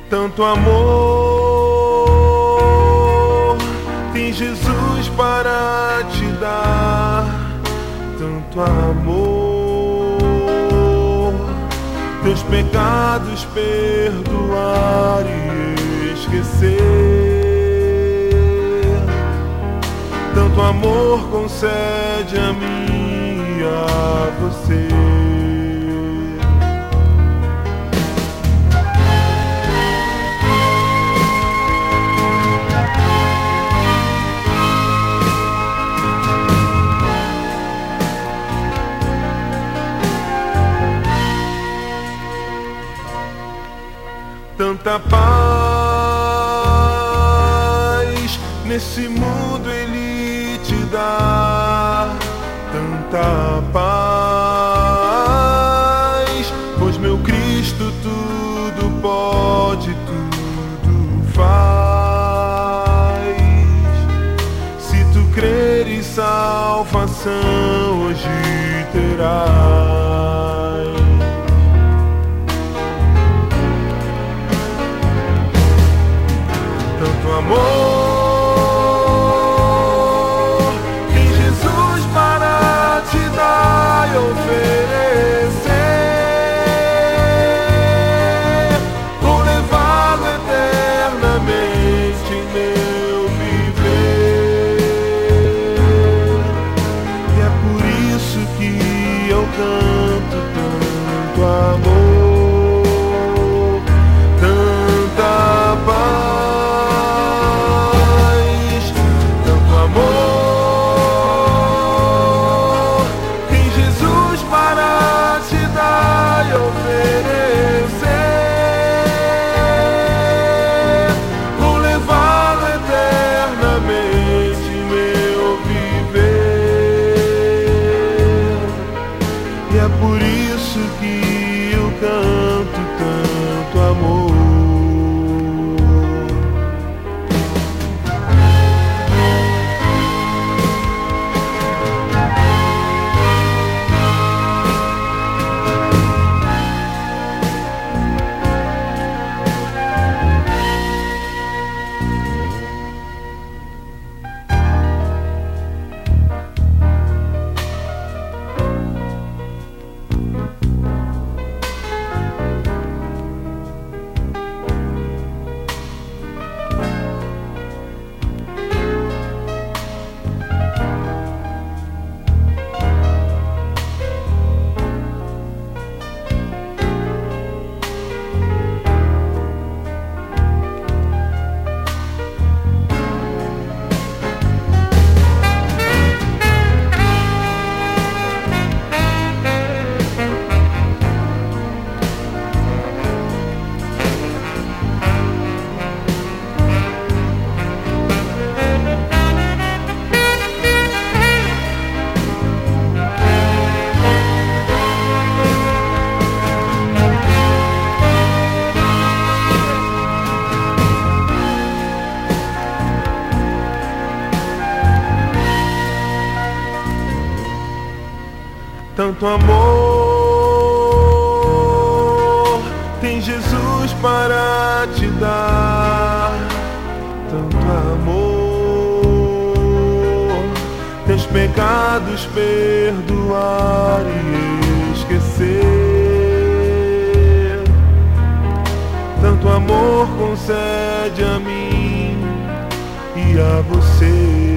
Tanto amor tem Jesus para te dar, tanto amor, teus pecados perdoar e esquecer. Tanto amor concede a mim e a você. Tanta paz nesse mundo Ele te dá, tanta paz, pois meu Cristo tudo pode, tudo faz. Se tu creres, salvação hoje terás. Tanto amor tem Jesus para te dar e oferecer. Vou levá-lo eternamente em meu viver. E é por isso que eu canto tanto amor, tanta paz. Por isso que eu canto tanto amor. Tanto amor tem Jesus para te dar, tanto amor, teus pecados perdoar e esquecer. Tanto amor concede a mim e a você.